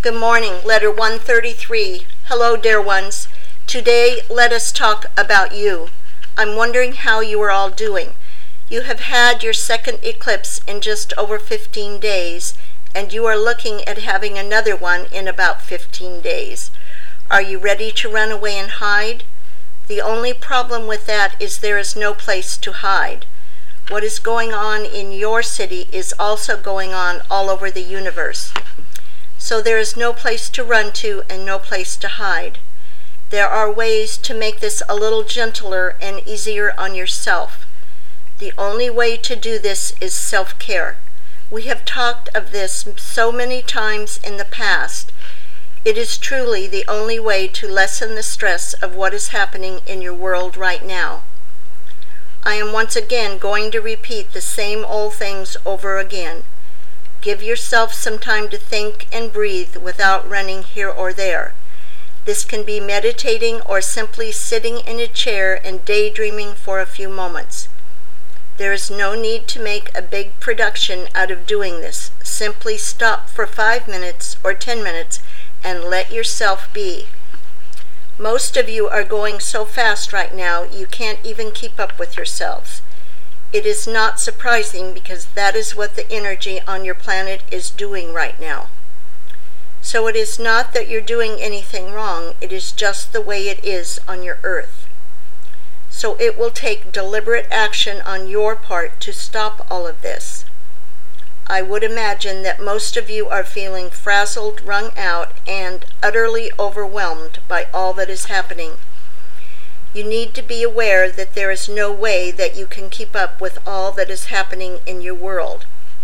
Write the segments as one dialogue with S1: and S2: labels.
S1: Good morning, letter 133. Hello, dear ones. Today, let us talk about you. I'm wondering how you are all doing. You have had your second eclipse in just over 15 days, and you are looking at having another one in about 15 days. Are you ready to run away and hide? The only problem with that is there is no place to hide. What is going on in your city is also going on all over the universe. So there is no place to run to and no place to hide. There are ways to make this a little gentler and easier on yourself. The only way to do this is self-care. We have talked of this so many times in the past. It is truly the only way to lessen the stress of what is happening in your world right now. I am once again going to repeat the same old things over again. Give yourself some time to think and breathe without running here or there. This can be meditating or simply sitting in a chair and daydreaming for a few moments. There is no need to make a big production out of doing this. Simply stop for 5 minutes or 10 minutes and let yourself be. Most of you are going so fast right now you can't even keep up with yourselves. It is not surprising because that is what the energy on your planet is doing right now. So it is not that you're doing anything wrong, it is just the way it is on your earth. So it will take deliberate action on your part to stop all of this. I would imagine that most of you are feeling frazzled, wrung out, and utterly overwhelmed by all that is happening. You need to be aware that there is no way that you can keep up with all that is happening in your world.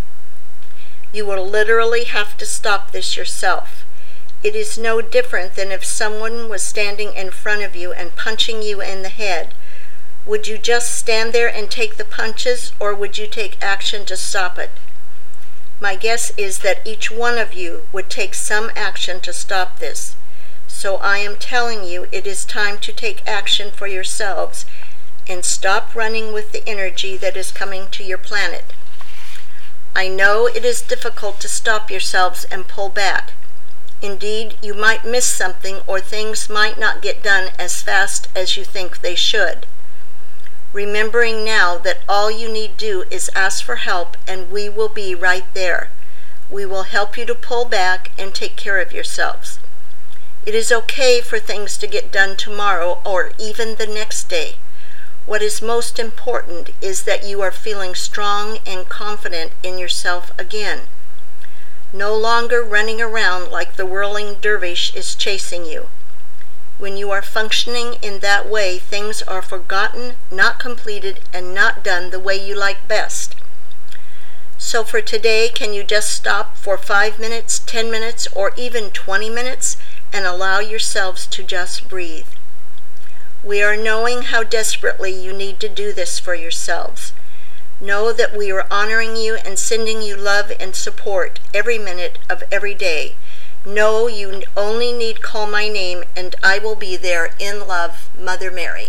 S1: You will literally have to stop this yourself. It is no different than if someone was standing in front of you and punching you in the head. Would you just stand there and take the punches, or would you take action to stop it? My guess is that each one of you would take some action to stop this. So I am telling you it is time to take action for yourselves and stop running with the energy that is coming to your planet. I know it is difficult to stop yourselves and pull back. Indeed, you might miss something or things might not get done as fast as you think they should. Remembering now that all you need do is ask for help and we will be right there. We will help you to pull back and take care of yourselves. It is okay for things to get done tomorrow or even the next day. What is most important is that you are feeling strong and confident in yourself again. No longer running around like the whirling dervish is chasing you. When you are functioning in that way, things are forgotten, not completed, and not done the way you like best. So for today, can you just stop for 5 minutes, 10 minutes, or even 20 minutes and allow yourselves to just breathe? We are knowing how desperately you need to do this for yourselves. Know that we are honoring you and sending you love and support every minute of every day. Know you only need call my name and I will be there in love, Mother Mary.